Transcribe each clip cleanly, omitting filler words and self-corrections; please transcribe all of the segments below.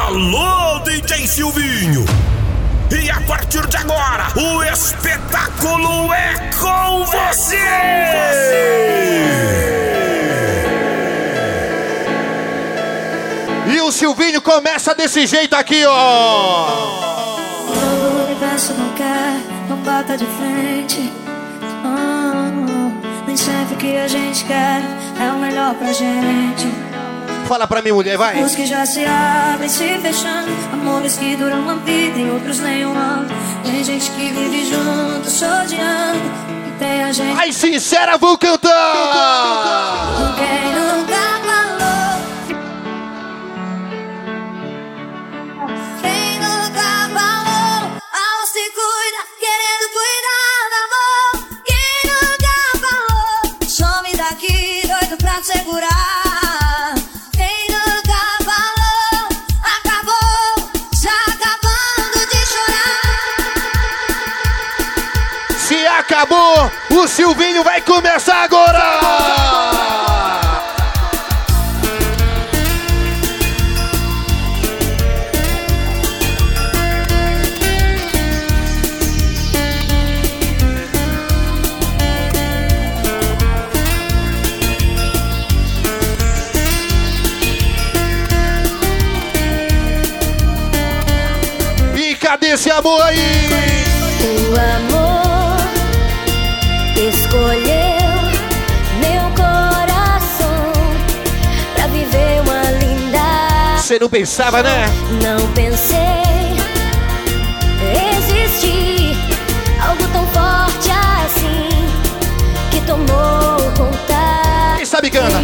Alô, DJ Silvinho! E a partir de agora, o espetáculo é com você! E o Silvinho começa desse jeito aqui, ó. O universo não quer, não bata de frente. Nem sempre o que a gente quer é o melhor pra gente. Fala pra mim, mulher, vai. Os que já se abrem, se fechando. Amores que duram uma vida e outros nem um ano. Tem gente que vive junto, se odiando. E tem a gente... Ai, sincera, vou cantar! Quem nunca falou? Quem nunca falou? Ao se cuida, querendo cuidar do amor. Quem nunca falou? Some daqui, doido pra te segurar. Acabou, o Silvinho vai começar agora! E cadê esse amor aí? O amor escolheu meu coração pra viver uma linda... Você não pensava, né? Não pensei existir algo tão forte assim que tomou conta. Quem sabe canta?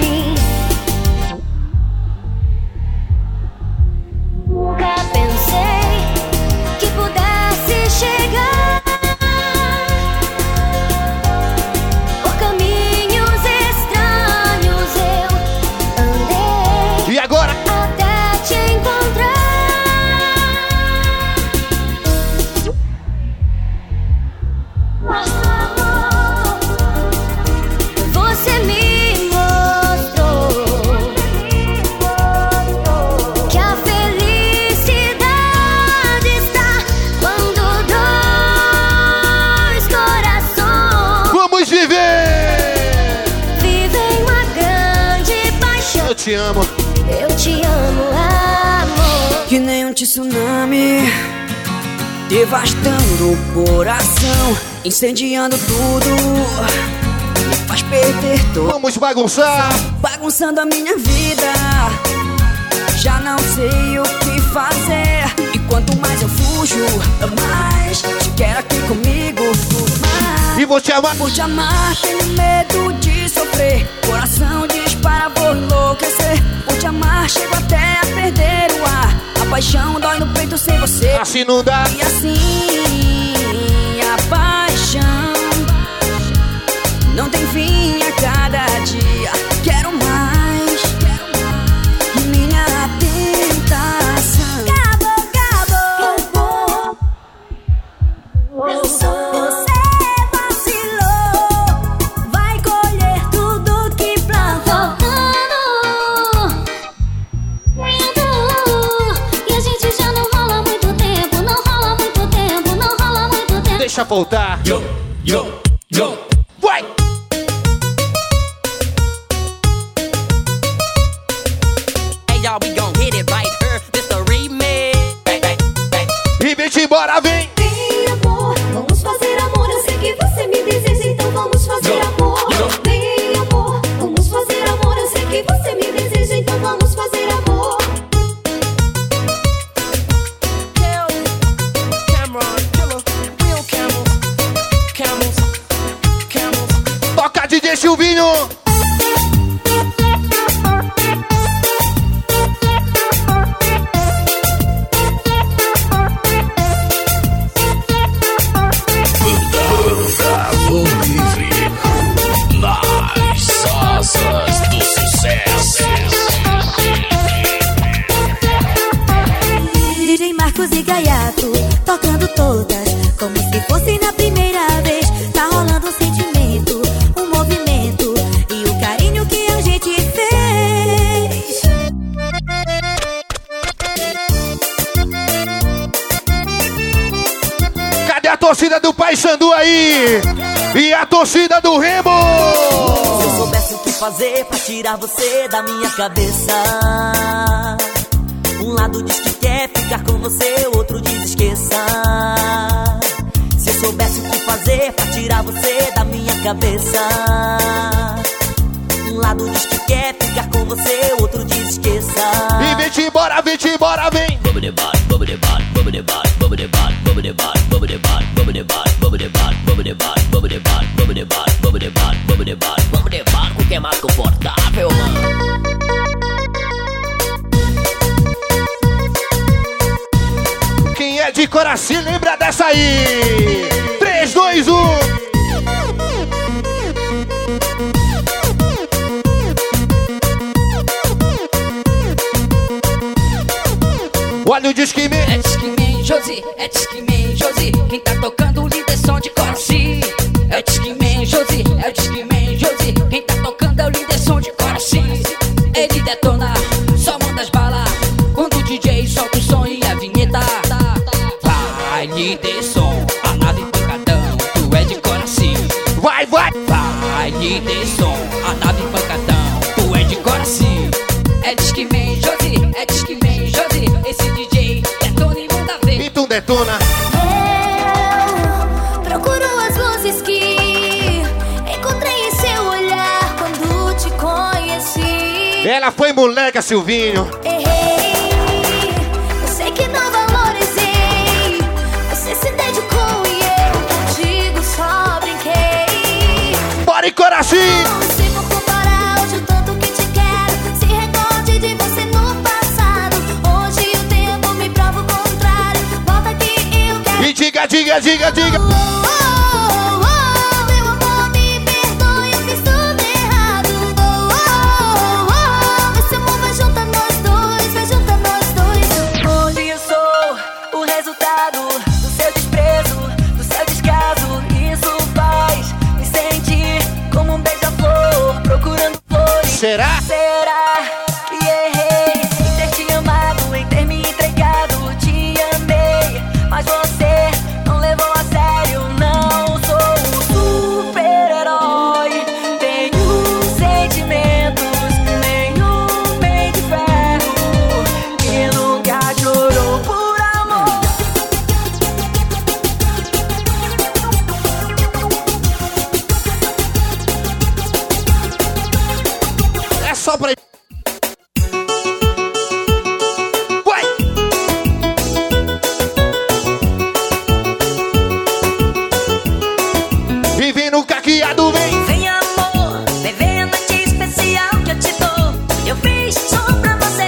Nunca pensei que pudesse chegar por caminhos estranhos. Eu andei E agora? até te encontrar. Você me mostrou que a felicidade está quando dois corações Vamos viver! vivem uma grande paixão. Eu te amo. Eu te amo, amor. Que nem um tsunami, devastando o coração, incendiando tudo, me faz perder todo, Vamos bagunçar. bagunçando a minha vida. Já não sei o que fazer, e quanto mais eu fujo, mais te quero aqui comigo. Mais E vou te amar. por te amar, tenho medo de sofrer. Coração dispara, vou enlouquecer. Por te amar, chego até a perder o ar. A paixão dói no peito sem você. Assim não dá. E assim, a paixão não tem fim a cada dia. Quero mais, minha tentação. Acabou. Você vacilou, vai colher tudo que plantou. E a gente já não rola muito tempo, não rola muito tempo, não rola muito tempo. Deixa voltar. Yo, Vai! Hey y'all, we gon' hit it right here. This the remix. E vem embora, vem! Vem amor, vamos fazer amor. Eu sei que você me deseja, então vamos fazer amor. Vem amor, vamos fazer amor. Eu sei que você me deseja, então vamos fazer amor. Cameron, killer, real camels. Toca DJ Silvinho! Bravo livre nas asas do sucesso. DJ Marcos e Gaiato, tocando todas, como se fosse na primeira vez. Tá rolando um sentimento, um movimento e o carinho que a gente fez. a torcida do Paysandu aí. E a torcida do Remo. Se eu soubesse o que fazer pra tirar você da minha cabeça. Um lado diz que quer ficar com você, o outro diz esqueça. Se eu soubesse o que fazer pra tirar você da minha cabeça. Um lado diz que quer ficar com você, o outro diz esqueça. E vem-te embora, vem. Com quem é mais confortável, mano. Quem é de coração lembra dessa aí. 3, 2, 1. Olha o Disque Man. É Disque Man, Josi, é Disque Man, Josi. Quem tá tocando o líder som de coração. É Disque Man, Josi, é Disque Man, Josi. Quem tá tocando é o líder som de coração. Ele detona, só manda as balas. Quando o DJ solta o som e a vinheta. Vai, líder som, a nave pancadão, tu é de coração. Vai. Vai, líder som, a nave pancadão, tu é de coração. É Disque Man, Josi, é Disque Man, Josi. Esse DJ detona e manda ver. E tu detona. Eu procuro as luzes que encontrei em seu olhar quando te conheci. Ela foi moleca, Silvinho. Errei, eu sei que não valorizei. Você se dedicou e eu contigo só brinquei. Bora em coração. Não consigo comparar hoje o tanto que te quero. Se recorde de você no passado. Hoje o tempo me prova o contrário. Volta aqui, eu quero. E diga. Meu amor, me perdoe, eu fiz tudo errado. Esse amor vai juntar nós dois, vai juntar nós dois. Hoje eu sou o resultado do seu desprezo, do seu descaso. Isso faz me sentir como um beija-flor procurando flores. Será? Será que errei em ter te amado, em ter me entregado? Te amei, mas você não levou a sério. Não sou um super-herói, tenho sentimentos, nenhum meio de ferro que nunca chorou por amor. É só pra... Vai! E vem no caqueado, vem! Vem amor, vem ver a noite especial que eu te dou. Eu fiz só pra você.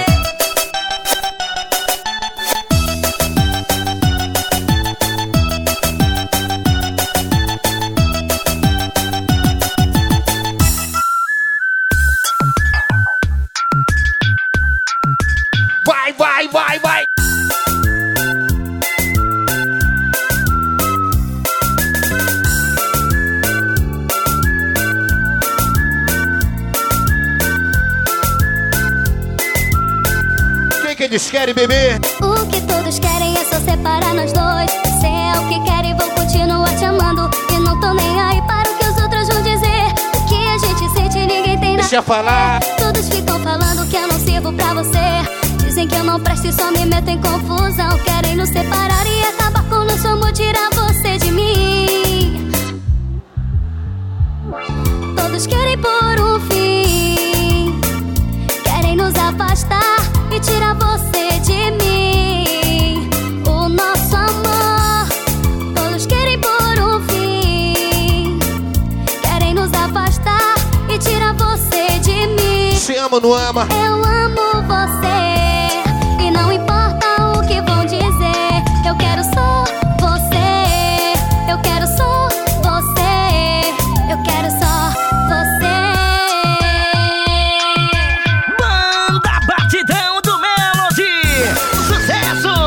Vai! Quem que eles querem, bebê? O que todos querem é só separar nós dois. Se é o que querem, vou continuar te amando. E não tô nem aí para o que os outros vão dizer. O que a gente sente, ninguém tem nada. Deixa eu falar. Todos ficam falando que eu não sirvo pra você. Dizem que eu não presto e só me meto em confusão. Querem nos separar e acabar com o nosso amor, tirar você de mim. Todos querem pôr um fim. Querem nos afastar e tirar você de mim. O nosso amor. Todos querem pôr um fim. Querem nos afastar e tirar você de mim. Se ama ou não ama? Eu amo você. E não importa o que vão dizer. Eu quero só você. Eu quero só você. Eu quero só você. Banda Batidão do Melody. Sucesso!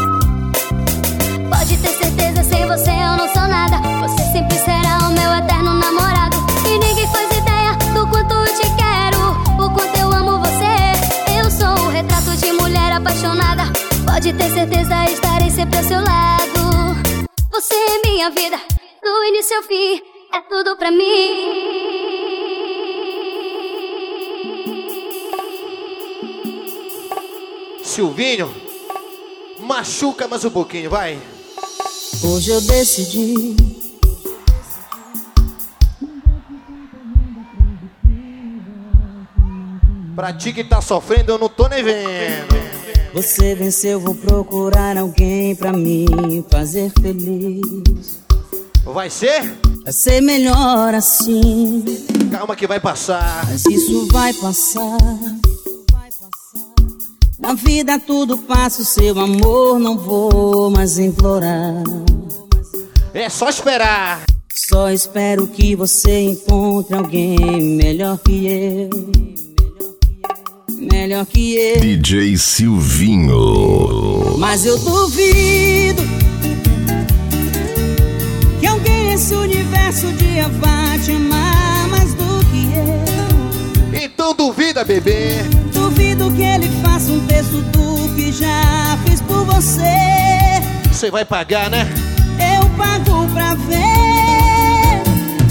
Pode ter certeza, sem você eu não sou nada. Você sempre será o meu eterno apaixonada. Pode ter certeza, estarei sempre ao seu lado. Você é minha vida, do início ao fim, é tudo pra mim. Silvinho, machuca mais um pouquinho, vai. Hoje eu decidi. Pra ti que tá sofrendo, eu não tô nem vendo. Você venceu, vou procurar alguém pra me fazer feliz. Vai ser? Vai ser melhor assim. Calma que vai passar. Mas isso vai passar. Na vida tudo passa, o seu amor não vou mais implorar. É só esperar. Só espero que você encontre alguém melhor que eu. Melhor que eu. DJ Silvinho. Mas eu duvido que alguém nesse universo um dia vá te amar mais do que eu. Então duvida, bebê. Duvido que ele faça um terço do que já fiz por você. Você vai pagar, né? Eu pago pra ver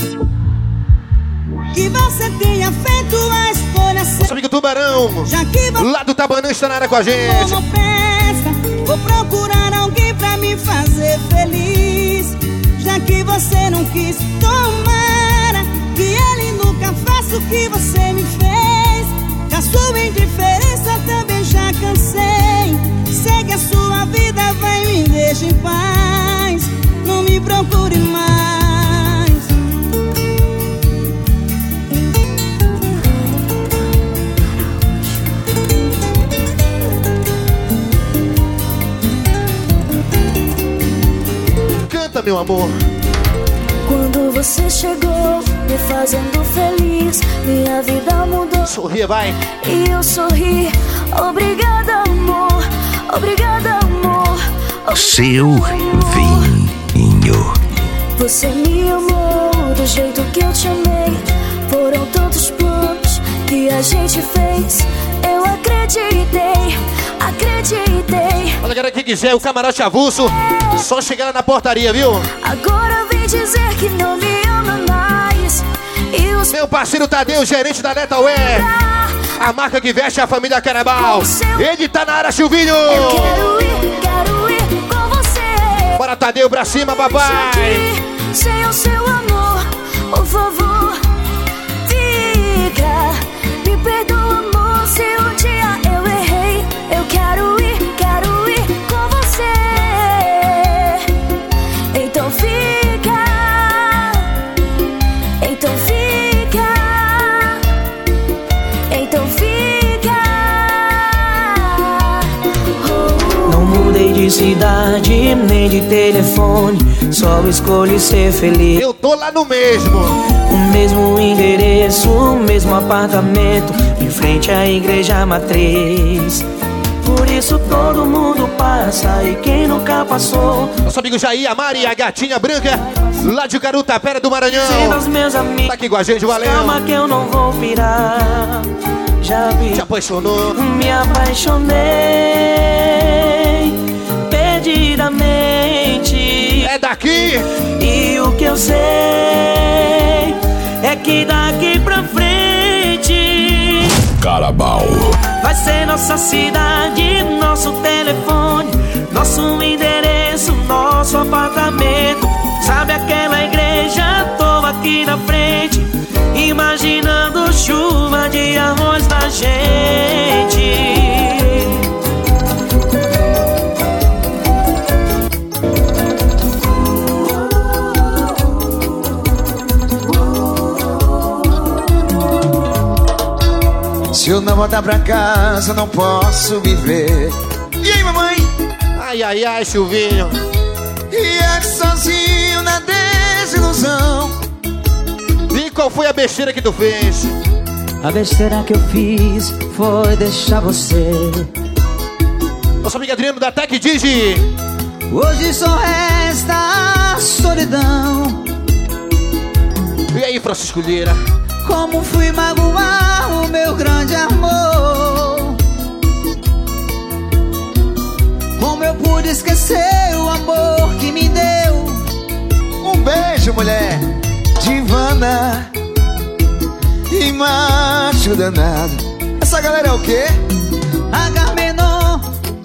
que você tenha feito a escolha certa. Nosso amigo Tubarão, Já que você lá do Tabanã, está na área com a gente. não presta, vou procurar alguém pra me fazer feliz. Já que você não quis, tomara que ele nunca faça o que você me fez. Da sua indiferença também já cansei. Segue a sua vida, vai, me deixa em paz. Não me procure mais. Canta, meu amor. Quando você chegou, me fazendo feliz, minha vida mudou. Sorria, vai. E eu sorri, obrigada amor, obrigada amor. Seu Vinho. Você me amou do jeito que eu te amei. Foram tantos planos que a gente fez. Eu acreditei, acreditei. Olha, galera, quem quiser o camarote avulso, só chegar lá na portaria, viu? Agora vem dizer que não me ama mais. E os Meu parceiro Tadeu, gerente da Letalware, a marca que veste a família Carnaval. Ele tá na área, Silvinho. eu quero ir com você. Bora, Tadeu, pra cima, papai. Aqui, sem o seu amor, por favor, fica. Me perdoa, amor, se um dia eu errei. Eu quero ir com você. Então fica, então fica, então fica. Não mudei de cidade, nem de telefone. Só escolhi ser feliz. Eu tô lá no mesmo. O mesmo endereço, o mesmo apartamento, em frente à igreja matriz. Por isso todo mundo passa e quem nunca passou. Nosso amigo Jair, a Mari, a gatinha branca, lá de Carutapera do Maranhão. Sendo os meus amigos, Tá aqui com a gente, valeu. calma que eu não vou pirar. Já vi, Te apaixonou. me apaixonei perdidamente. É daqui. E o que eu sei é que daqui pra frente Carabao. vai ser nossa cidade, nosso telefone, nosso endereço, nosso apartamento. Sabe aquela igreja? Tô aqui na frente, imaginando chuva de amores da gente. Se eu não voltar pra casa, não posso viver. E aí, mamãe? Ai, ai, ai, Silvinho. E aqui sozinho na desilusão. E qual foi a besteira que tu fez? A besteira que eu fiz foi deixar você. Nosso amigo Adriano da Tec Digi. Hoje só resta a solidão. E aí, Francisco Lira? Como fui magoar o meu grande amor. Como eu pude esquecer o amor que me deu? Um beijo, mulher divana e macho danado. Essa galera é o quê? Agamenon.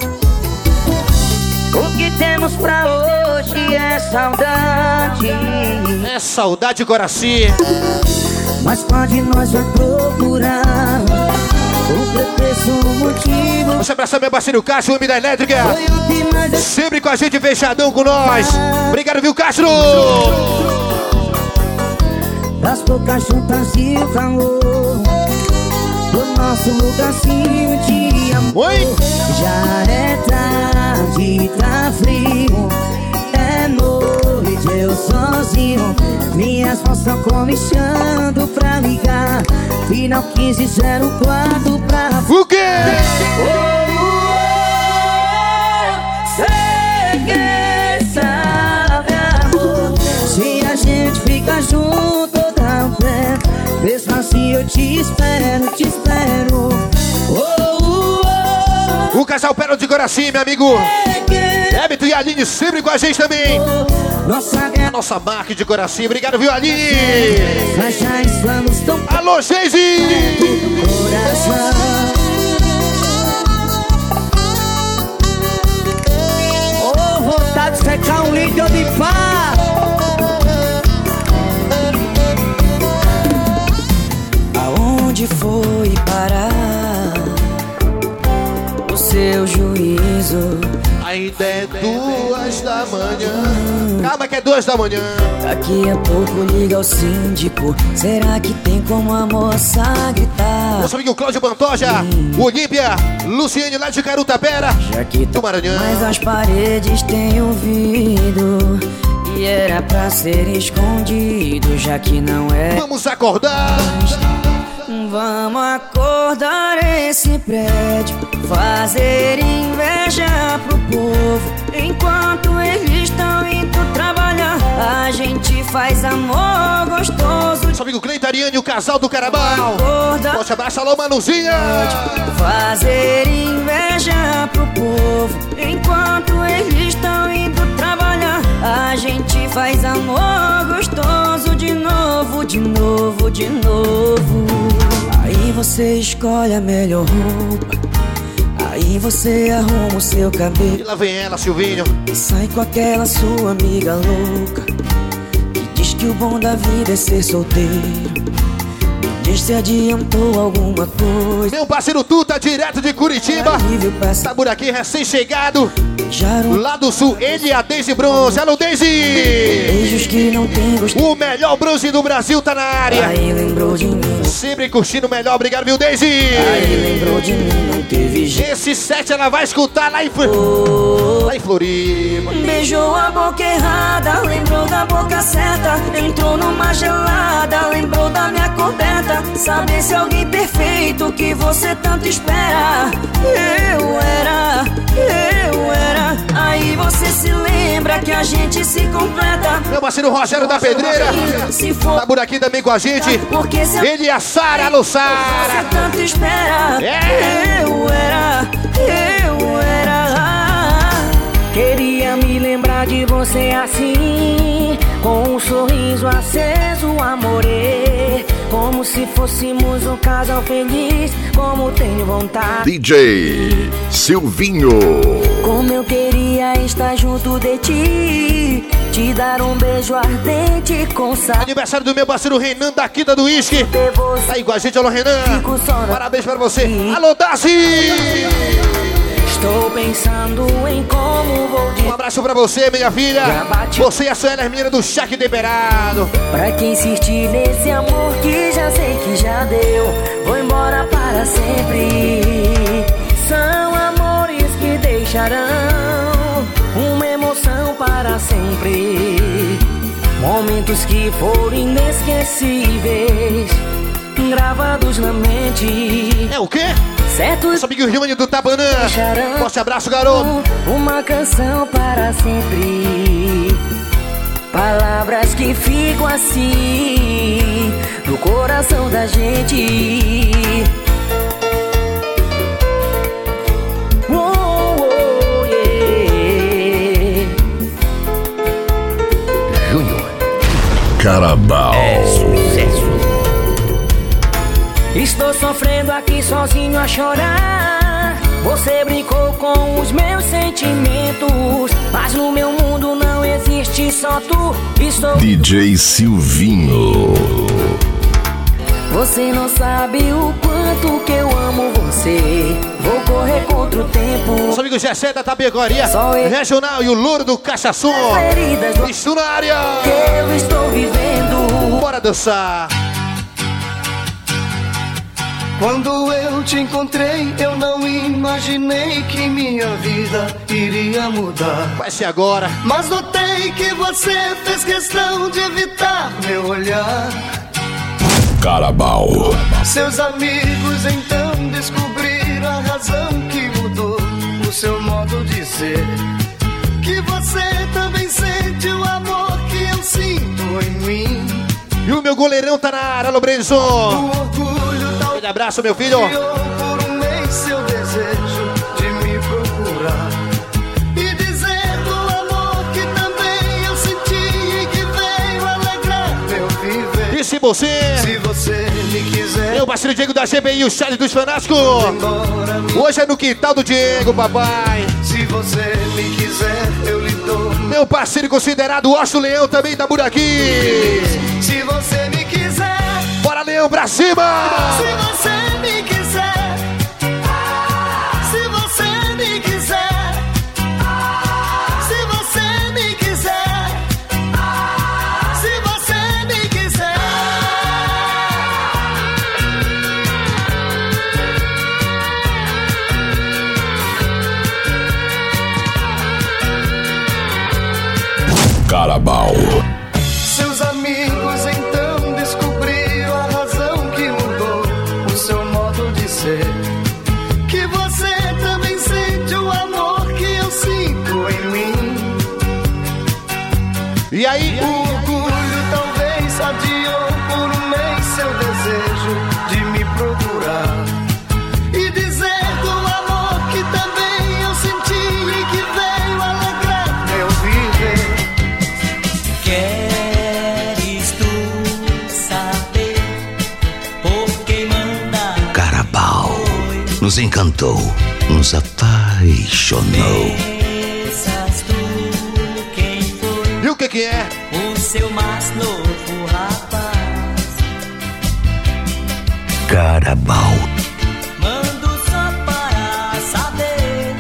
O que temos pra hoje é saudade. É saudade, Coraci. Mas pode nós vai procurar o pretexto, o motivo. Você abraça meu parceiro Castro, o homem da elétrica. Sempre com a gente, fechadão com nós. Obrigado, viu, Castro? Das poucas juntas e o calor do nosso lugarzinho de amor. Oi? Já é tarde, tá frio, é noite, eu sozinho. Minhas mãos estão comichando pra ligar. Final 1504 pra... O quê? Sei que sabe, amor, se a gente fica junto dá um pé. Mesmo assim eu te espero, te espero. O casal Pérola de Coraci, meu amigo Ébito e Aline, sempre com a gente também. A nossa marca de Coraci. Obrigado, viu, Aline? Mas já estamos tão... Alô, Geise! Oh, vontade de secar um litro de pá. Aonde foi parar o seu juízo? Ainda é 2 da manhã. Calma que é 2 da manhã. Daqui a pouco liga o síndico. Será que tem como a moça gritar? Nosso amigo Cláudio Pantoja, o Olímpia, Luciane lá de Carutapera, Já que do Maranhão. Mas as paredes têm ouvido e era pra ser escondido, já que não é. Vamos acordar. Vamos acordar esse prédio, fazer inveja pro povo. Enquanto eles estão indo trabalhar, a gente faz amor gostoso. Nosso amigo Cleiton Ariane, o casal do Carabal. Forte abraço, alô, Manuzinha. Fazer inveja pro povo. Enquanto eles estão indo trabalhar, a gente faz amor gostoso. De novo, de novo, de novo. Aí você escolhe a melhor roupa, aí você arruma o seu cabelo. E lá vem ela, Silvinho. E sai com aquela sua amiga louca que diz que o bom da vida é ser solteiro. Me diz se adiantou alguma coisa. Meu parceiro Tuta, direto de Curitiba. Tá por aqui, recém-chegado lá do sul, ele e a Deise Bronze. Alô, Deise! Beijos que não tem gosto. O melhor bronze do Brasil tá na área. Aí lembrou de mim. Sempre curtindo o melhor, obrigado, viu, Deise? Aí lembrou de mim, não teve jeito. Esse set ela vai escutar lá em Floripa. Beijou a boca errada, lembrou da boca certa. Entrou numa gelada, lembrou da minha coberta. Saber se alguém perfeito que você tanto espera. Eu era. Aí você se lembra que a gente se completa. Meu parceiro Rogério da Pedreira tá por aqui também com a gente. Ele e a Sara, alô, Sara. Você tanto espera. Eu era. Queria me lembrar de você assim, com um sorriso aceso, amore. Como se fôssemos um casal feliz, como tenho vontade. DJ Silvinho. Como eu queria estar junto de ti, te dar um beijo ardente com sal. Aniversário do meu parceiro Renan da Quinta do Whisky. Tá aí com a gente, alô, Renan. Parabéns pra você. Alô, Darcy. Estou pensando em como vou dizer. Um abraço pra você, minha filha. Você e a Suela, menina do Chaque Temperado. Pra quem insistir nesse amor que já sei que já deu, vou embora para sempre. São amores que deixarão uma emoção para sempre. Momentos que foram inesquecíveis, gravados na mente. É o quê? Certo. Nosso amigo Rimani do Tabanã. Forte abraço, garoto. Uma canção para sempre. Palavras que ficam assim no coração da gente. Oh, oh, yeah. Carabao. É sucesso. Estou sofrendo aqui sozinho a chorar. Você brincou com os meus sentimentos, mas no meu mundo não existe só tu. Estou... DJ Silvinho. Você não sabe o quanto que eu amo você. Vou correr contra o tempo. Nosso amigo Gessé da Tapegoria Regional e o Louro do Cachaçom. Isso na área. Que eu estou vivendo. Bora dançar. Quando eu te encontrei, eu não imaginei que minha vida iria mudar. Vai ser agora. Mas notei que você fez questão de evitar meu olhar. Carabao. Seus amigos então descobriram a razão que mudou o seu modo de ser. Que você também sente o amor que eu sinto em mim. E o meu goleirão tá na área, alô Brenzo. O orgulho tal. Um abraço, meu filho. Por um mês seu desejo de me procurar e dizer do amor que também eu senti e que veio alegrar meu viver. E se você me quiser, meu parceiro Diego da GBI, o Charlie dos Fanáticos. Hoje é no quintal do Diego, papai. Se você me quiser, eu lhe dou. Meu parceiro considerado Osso Leão também tá por aqui. Se você me quiser, bora Leão pra cima. Se você me quiser, se você me quiser, se você me quiser, se você me quiser. Carabao. Seus amigos então descobriram a razão que mudou o seu modo de ser. Que você também sente o amor que eu sinto em mim. E aí? O orgulho talvez adiou por um mês seu desejo de me procurar e dizer do amor que também eu senti e que veio alegrar meu viver. Queres tu saber por que manda? Carabao nos encantou, nos apaixonou. Pensas tu quem foi? E o que é? O seu mais novo rapaz. Carabao. Mando só para saber.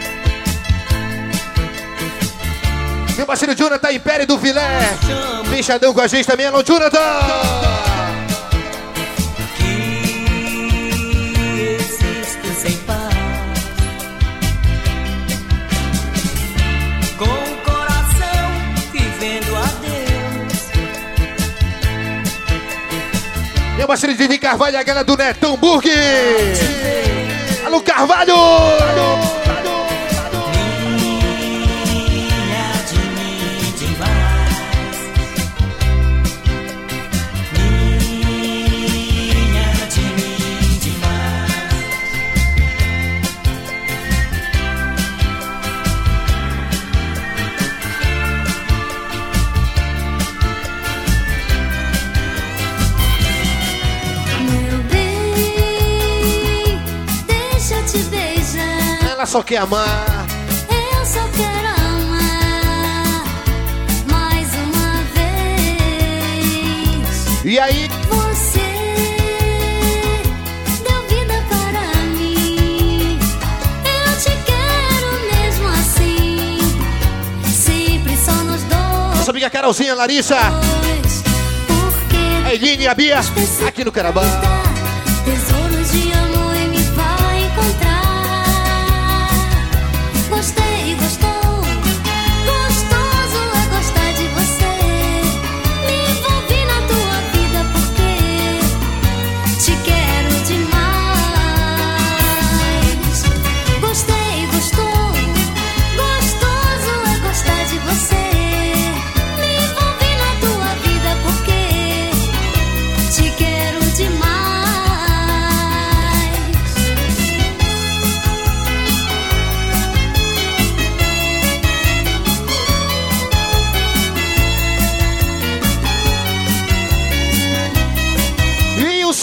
Meu parceiro Jonathan Império do Filé. Fechadão com a gente também, alô Jonathan. Que existo sem paz. Com o coração vivendo a Deus. Meu parceiro Didi Carvalho, a galera do Netão Burger. Alô Carvalho. Ela só quer amar. Eu só quero amar mais uma vez. E aí? Você deu vida para mim. Eu te quero mesmo assim. Sempre só nos dois. Nossa amiga Carolzinha, Larissa. A Eline e a Bia. Aqui no Carabao. Tesouros de amor e me vai encontrar. Gostei, gostou. Gostoso é gostar de você. Me envolvi na tua vida porque te quero demais. Gostei, gostou. Gostoso é gostar de você. Me envolvi na tua vida porque te quero demais.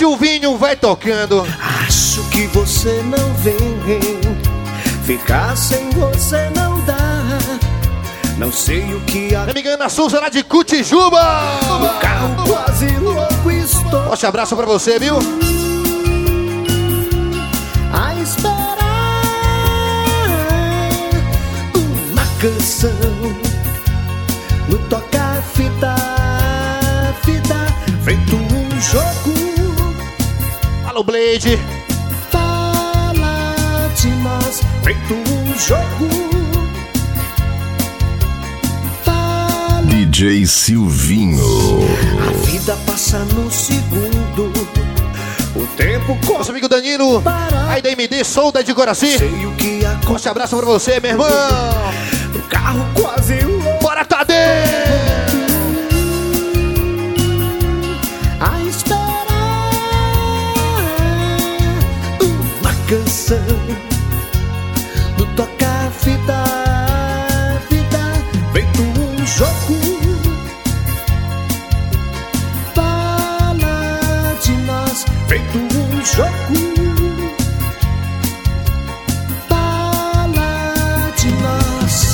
Silvinho vai tocando. Acho que você não vem, ficar sem você não dá. Não sei o que Minha amiga Ana Souza lá de Cutijuba. O carro quase louco estou. Forte abraço pra você, viu? A esperar uma canção no tocar fita, feito um jogo. Alô, Blade. Fala de nós, feito um jogo. DJ Silvinho. A vida passa no segundo. O tempo corre. Nosso amigo Danilo, aí da MD Solda de Coraci. Sei o que acontece. Forte abraço pra você, meu irmão. O carro quase louco. Bora, Tadeu! A esperar uma canção no tocar fita, feito um jogo. Fala de nós, feito um jogo. Fala de nós.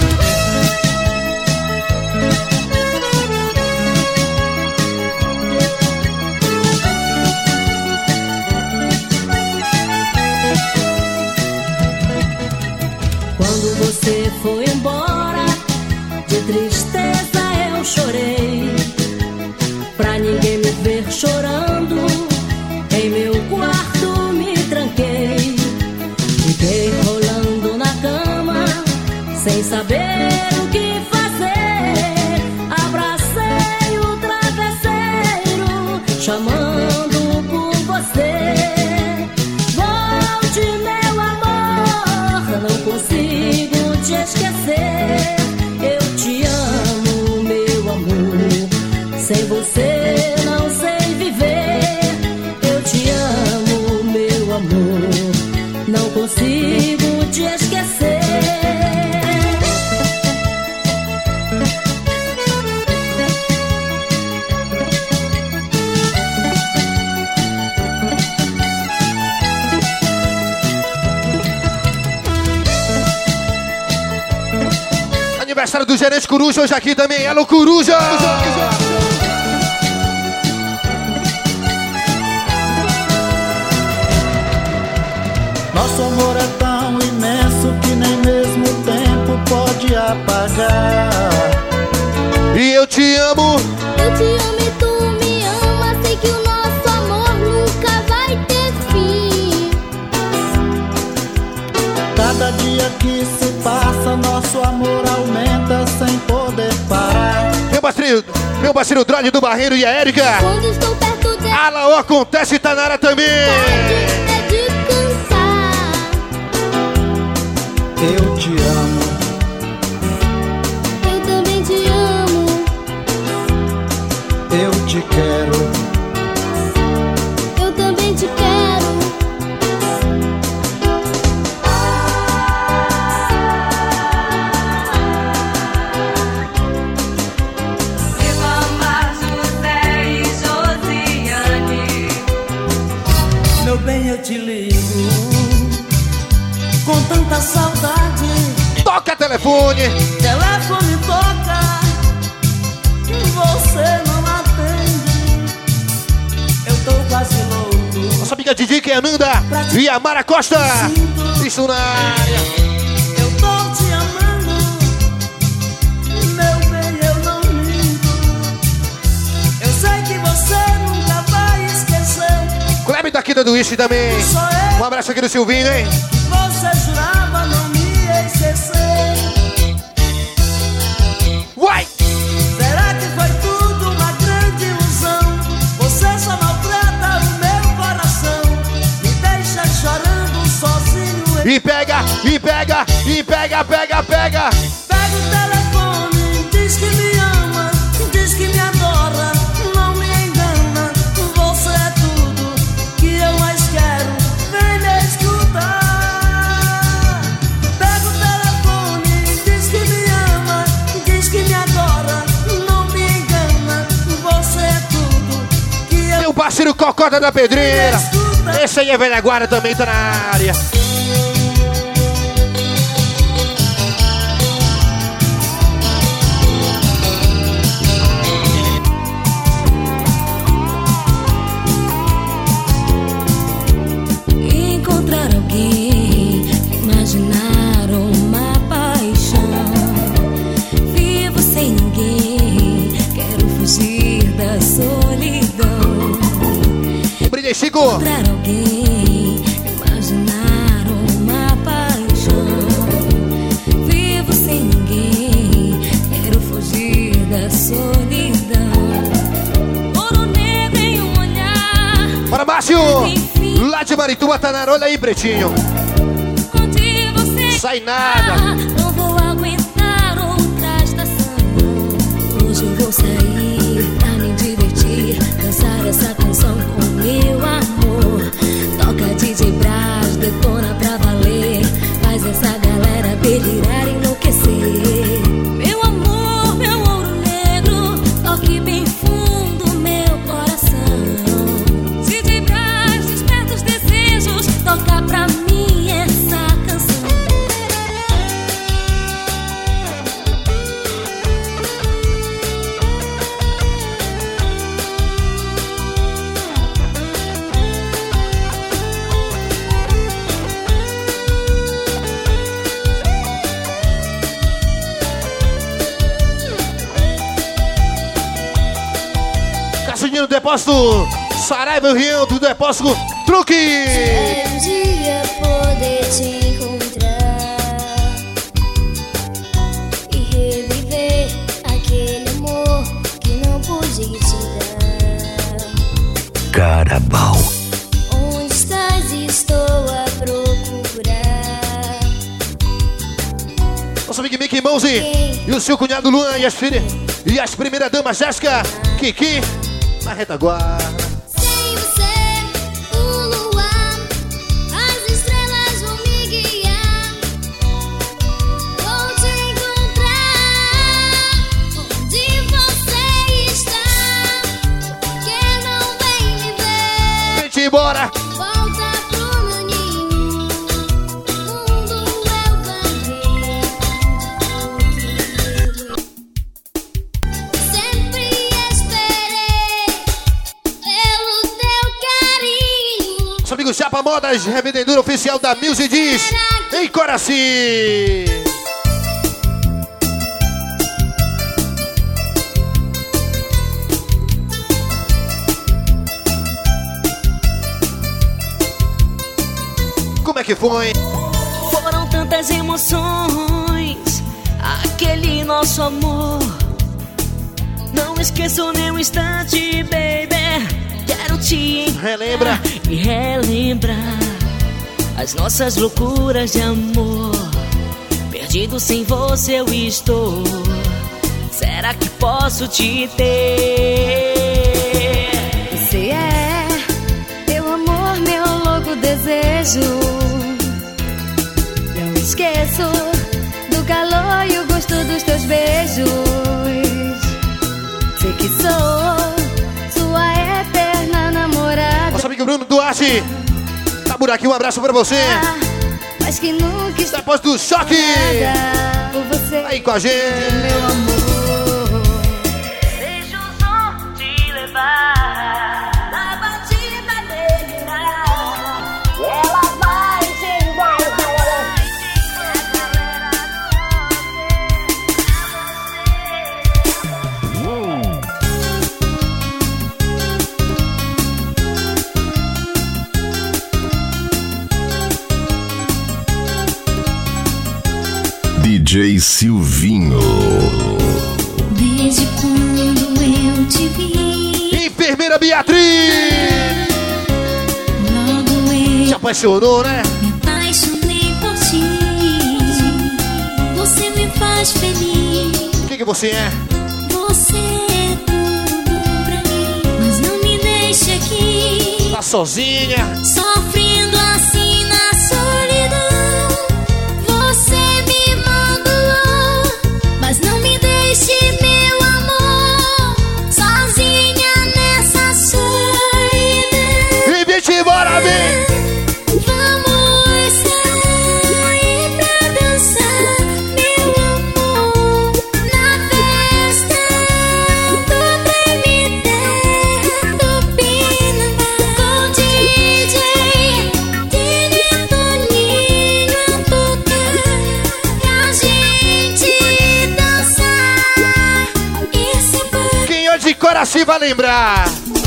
Quando você foi embora, de tristeza eu chorei. Pra ninguém me ver chorando, em meu quarto me tranquei. Fiquei rolando na cama, sem saber o que fazer. Abracei o travesseiro, chamando por você. Volte, meu amor, não consigo te esquecer. Eu te amo, meu amor, sem você não sei viver. Eu te amo, meu amor, não consigo te esquecer. Aniversário do gerente Coruja hoje aqui também. Alô, Coruja! Nosso amor é tão imenso que nem mesmo o tempo pode apagar. E eu te amo. Eu te amo e tu me ama. Sei que o nosso amor nunca vai ter fim. Cada dia que se passa, nosso amor aumenta sem poder parar. Meu parceiro Drone do Barreiro e a Érica. Quando estou perto dele, Alaô, acontece, tá na área também. é de cansar. Eu te amo. Eu também te amo. Eu te quero. Eu também te quero. Meu bem, eu te ligo com tanta saudade. Toca telefone. Telefone toca, você não atende. Eu tô quase louco. Nossa amiga Didi que é Nanda e a Mara Costa. Isso na área. Eu tô te amando, meu bem, eu não minto. Eu sei que você nunca vai esquecer. Kleber daqui da Twitch também. Um abraço aqui do Silvinho, hein? Você jurava não me esquecer. Vai! Será que foi tudo uma grande ilusão? Você só maltrata o meu coração, me deixa chorando sozinho. E pega, e pega, e pega, pega, pega. Pega o telefone, diz que me ama, diz que me adora, não me engana. Você é tudo que eu mais quero, vem me escutar. Cocota da Pedreira. Esse aí é velha guarda, também tá na área. Encontrar alguém, imaginar uma paixão. Vivo sem ninguém, quero fugir da solidão. Brilhei, Chico. Encontrar alguém, imaginar uma paixão. Vivo sem ninguém, quero fugir da solidão. Ouro negro em um olhar. Bora, Márcio! Lá de Marituba, tá na olha aí, pretinho. Onde você sai nada. Não vou aguentar outra estação. Hoje eu vou sair pra me divertir, dançar essa canção com meu amor. Toca DJ Brás, detona pra valer. Faz essa galera delirar e enlouquecer. Meu amor, meu ouro negro, toque bem fundo meu coração. DJ Brás, desperta os desejos, toca pra mim essa canção. Caçadinho do depósito Saraiva Rio, do depósito Truque. Espero um dia poder te encontrar e reviver aquele amor que não pude te dar. Carabao. Onde estás? Estou a procurar. Nosso amigo Mickey Mouse e o seu cunhado Luan e as filhas e as primeiras damas Jéssica, Kiki, na retaguarda. Sem você, o luar, as estrelas vão me guiar. Vou te encontrar onde você está. Quem não vem me ver, Vem-te embora. volta pro meu ninho. Mundo eu varrei. Sempre esperei pelo teu carinho. Nosso amigo Chapa Modas, revendedor oficial da Music Diz em Coraci. Como é que foi? Foram tantas emoções, aquele nosso amor. Não esqueço nem um instante, baby. Quero te relembrar e relembrar as nossas loucuras de amor. Perdido sem você eu estou. Será que posso te ter? Você é meu amor, meu louco desejo. Não esqueço do calor e o gosto dos teus beijos. Sei que sou sua eterna namorada. Nosso amigo Bruno Duarte, tá por aqui, um abraço pra você. Mas que nunca estou depois do choque por você, aí com a gente, meu amor. Deixa o som te levar na batida delirar. Ela vai te enganar. DJ Silvinho. Desde quando eu te vi, enfermeira Beatriz, logo eu se apaixonou, né? me apaixonei por ti. Você me faz feliz. O que você é? Você é tudo pra mim. Mas não me deixe aqui, Tá sozinha, sofrendo assim na solidão. Você me mandou, mas não me deixe, meu amor, sozinha nessa solidão. Guaraci vai lembrar.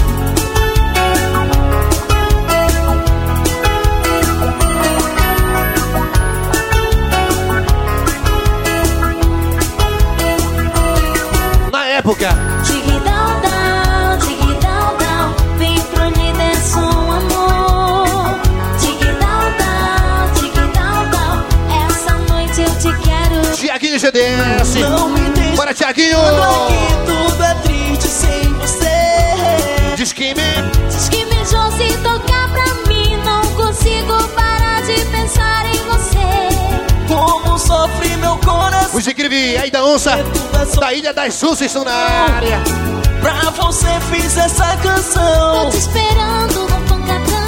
Na época. Tic-down-down, tic-down-down, vem pro líder som, amor. Tic-down-down, tic-down-down, essa noite eu te quero. Tiaguinho GDS. Não me deixe. Bora, Tiaguinho. Que tudo é triste sem você. Diz que me Josi, tocar pra mim, não consigo parar de pensar em você. Como sofre meu coração. Os incríveis aí da onça, da Ilha das Ursas estão na área. Pra você fiz essa canção. Tô te esperando no pancadão.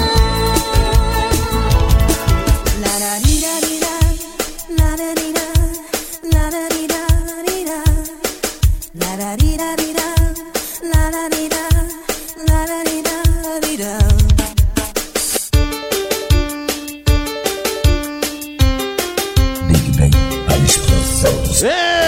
Big Bang, a explosão.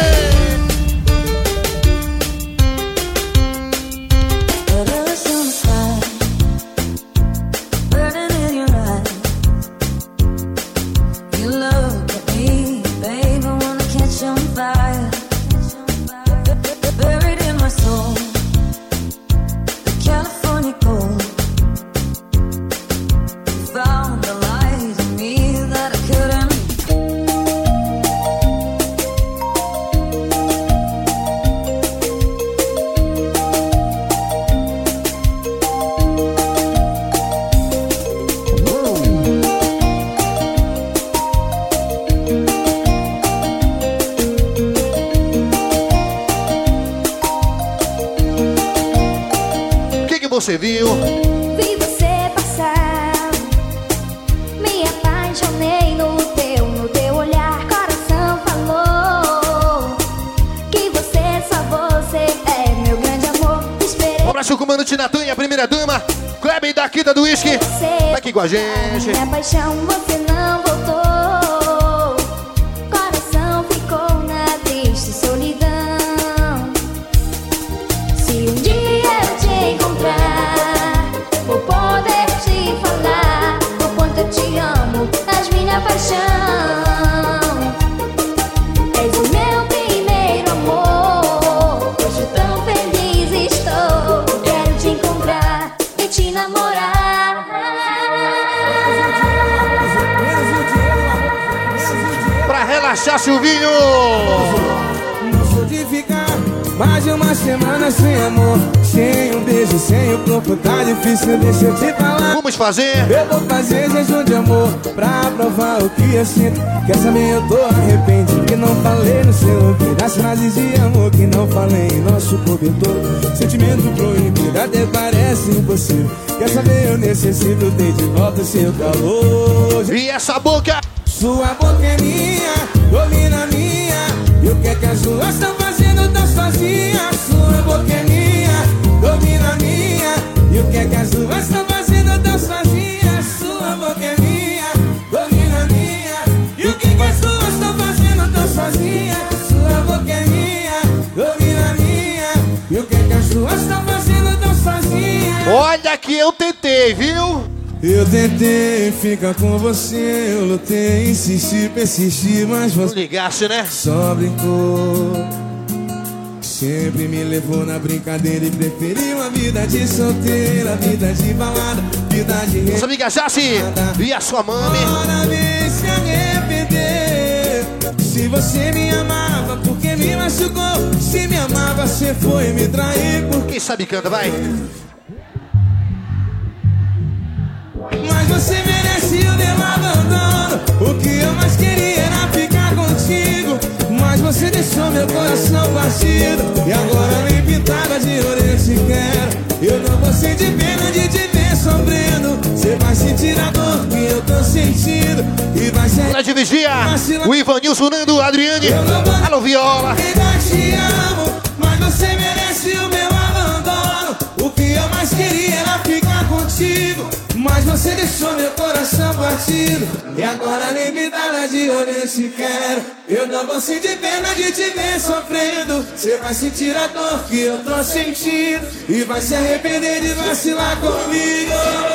Você viu? Vi você passar, me apaixonei no teu olhar. Coração falou que só você é meu grande amor. Esperei. Um abraço, comandante Natan e a primeira dama, Kleber da Quinta do Whisky. Tá aqui com a gente. Minha paixão, você não voltou. Coração ficou na triste solidão. Se um dia eu te encontrar, vou poder te falar o quanto eu te amo, as minha paixão. És o meu primeiro amor, hoje tão feliz estou. Quero te encontrar e te namorar. Pra relaxar, Silvinho. Não sou de ficar mais de uma semana sem amor, sem um beijo, sem o corpo, tá difícil, deixa eu te falar. Vamos fazer? Eu vou fazer jejum de amor pra provar o que eu sinto. Quer saber, eu tô arrependido que não falei no seu ouvido as frases de amor que não falei em nosso cobertor. Sentimento proibido até parece impossível. Quer saber, eu necessito ter de volta o seu calor. E essa boca? Sua boca é minha, domina minha. E o que é que as duas estão fazendo tão sozinhas? Sua boca é minha, domina minha. E o que é que as duas estão fazendo tão sozinhas? Sua boca é minha, domina minha. E o que é que as duas estão fazendo tão sozinhas? Sua boca é minha, domina minha. E o que é que as duas estão fazendo tão sozinhas? Olha que eu tentei, viu? Eu tentei ficar com você, eu lutei, insisti, persisti, mas você ligasse, né? Só brincou. Sempre me levou na brincadeira e preferiu a vida de solteira, vida de balada, vida de rei. Nossa amiga Jaci e a sua mãe. Bora ver se arrepender. Se você me amava, porque me machucou. Se me amava, você foi me trair. Quem sabe canta, vai. Mas você merece o meu abandono. O que eu mais queria era ficar contigo, mas você deixou meu coração partido. E agora nem pintada de ouro eu te quero. Eu não vou sentir pena de te ver sofrendo. Você vai sentir a dor que eu tô sentindo. E vai ser Lá de Vigia, o Ivanilson, Nando, Adriane. Alô, Viola. Ainda te amo, mas você merece o meu abandono. O que eu mais queria era ficar contigo, Mas você deixou meu coração partido. E agora nem me dá nada de olho, eu te quero. Eu não vou sentir pena de te ver sofrendo. Você vai sentir a dor que eu tô sentindo e vai se arrepender de vacilar comigo.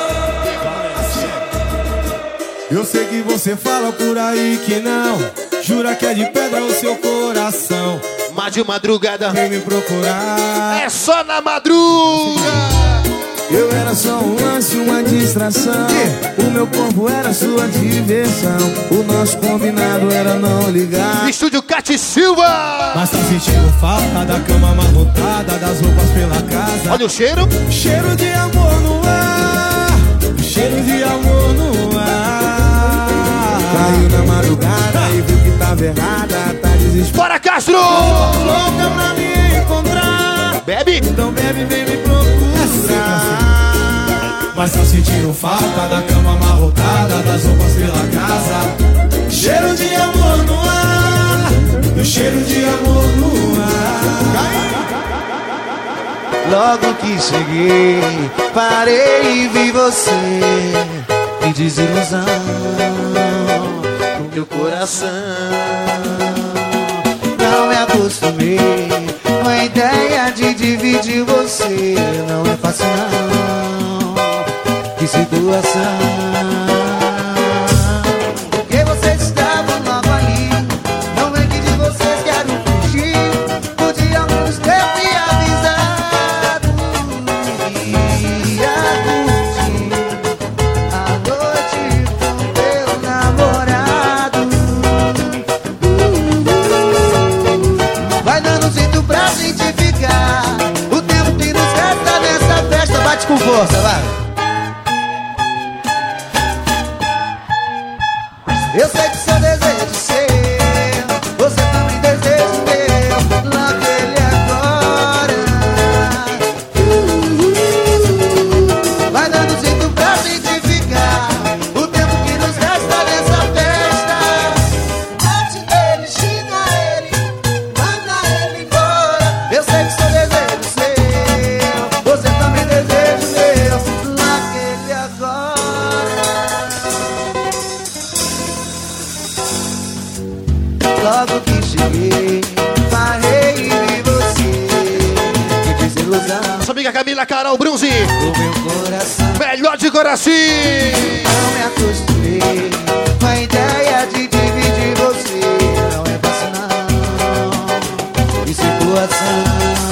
Eu sei que você fala por aí que não, jura que é de pedra o seu coração. Mas de madrugada vem me procurar. É só na madruga. Eu era só um lance, uma distração. O meu corpo era sua diversão. O nosso combinado era não ligar. Estúdio Cate Silva. Mas tá sentindo falta da cama amarrotada, das roupas pela casa. Olha o cheiro. Cheiro de amor no ar. Cheiro de amor no ar. Caiu na madrugada e viu que tava errada. Tá desesperada. Bora, Castro! Louca pra me encontrar. Bebe. Então bebe, vem me procurar. Mas tá sentindo falta da cama amarrotada, das roupas pela casa. Cheiro de amor no ar. O cheiro de amor no ar. Logo que cheguei, parei e vi você. Me desilusão no meu coração. Não me acostumei com a ideia de dividir você. Não é fácil não, que situação. Porque vocês estavam logo ali. Não é que de vocês quero fugir. Podíamos ter me avisado. Ia curtir a noite com meu namorado. Vai dando jeito pra identificar o tempo que nos resta nessa festa. Bate com força, vai. Eu sei que seu desejo seu, você também deseja o meu. Naquele agora vai dando jeito pra identificar o tempo que nos resta nessa festa. Bate ele, xinga ele, manda ele embora. Eu sei que seu desejo seu, você também deseja o meu. Naquele agora. Logo que cheguei, parei e vi você. Que desilusão. Nossa amiga Camila Carol Brunzi. O meu coração. Melhor de Coraci. Não me acostumei com a ideia de dividir você. Não é fácil não, que situação.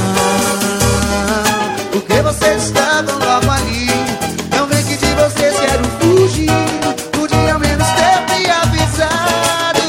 Porque vocês estavam logo ali. Não vem que de vocês quero fugir. Podia ao menos ter me avisado.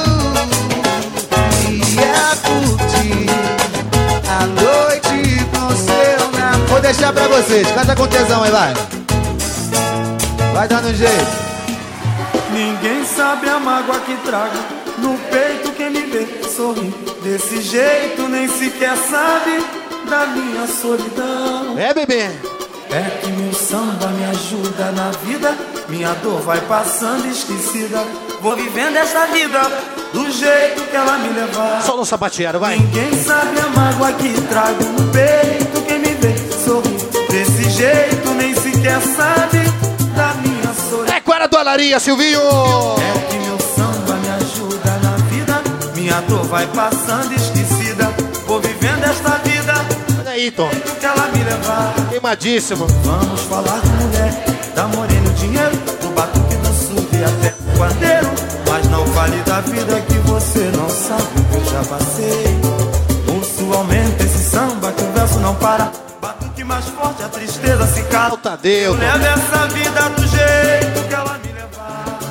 Ia curtir a noite com seu namorado. Vou deixar pra vocês, canta com tesão aí, vai. Vai dando um jeito. Ninguém sabe a mágoa que trago no peito. Quem me vê sorrir desse jeito nem sequer sabe da minha solidão. É, bebê. É que meu samba me ajuda na vida. Minha dor vai passando esquecida. Vou vivendo essa vida do jeito que ela me levar. Só no sapateiro, vai. Ninguém sabe a mágoa que trago no peito. Quem me vê sorrir desse jeito nem sequer sabe da minha solidão. É Quara do Alaria, Silvinho. É que meu samba me ajuda na vida. Minha dor vai passando esquecida. Vou vivendo esta vida. Olha aí, Tom. Que ela me levar. Queimadíssimo. Vamos falar de mulher, da morena o dinheiro, do batuque do sul e até o pandeiro. Mas não fale da vida que você não sabe que eu já passei. O sul aumenta esse samba que o verso não para. Batuque mais forte, a tristeza se cala. Tadeu. Leva essa vida do jeito que ela me levar.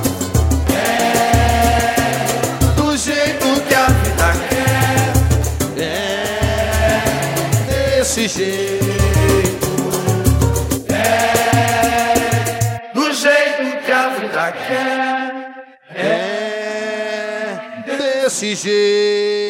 É do jeito que a vida quer. É desse jeito. É do jeito que a vida quer. É desse jeito.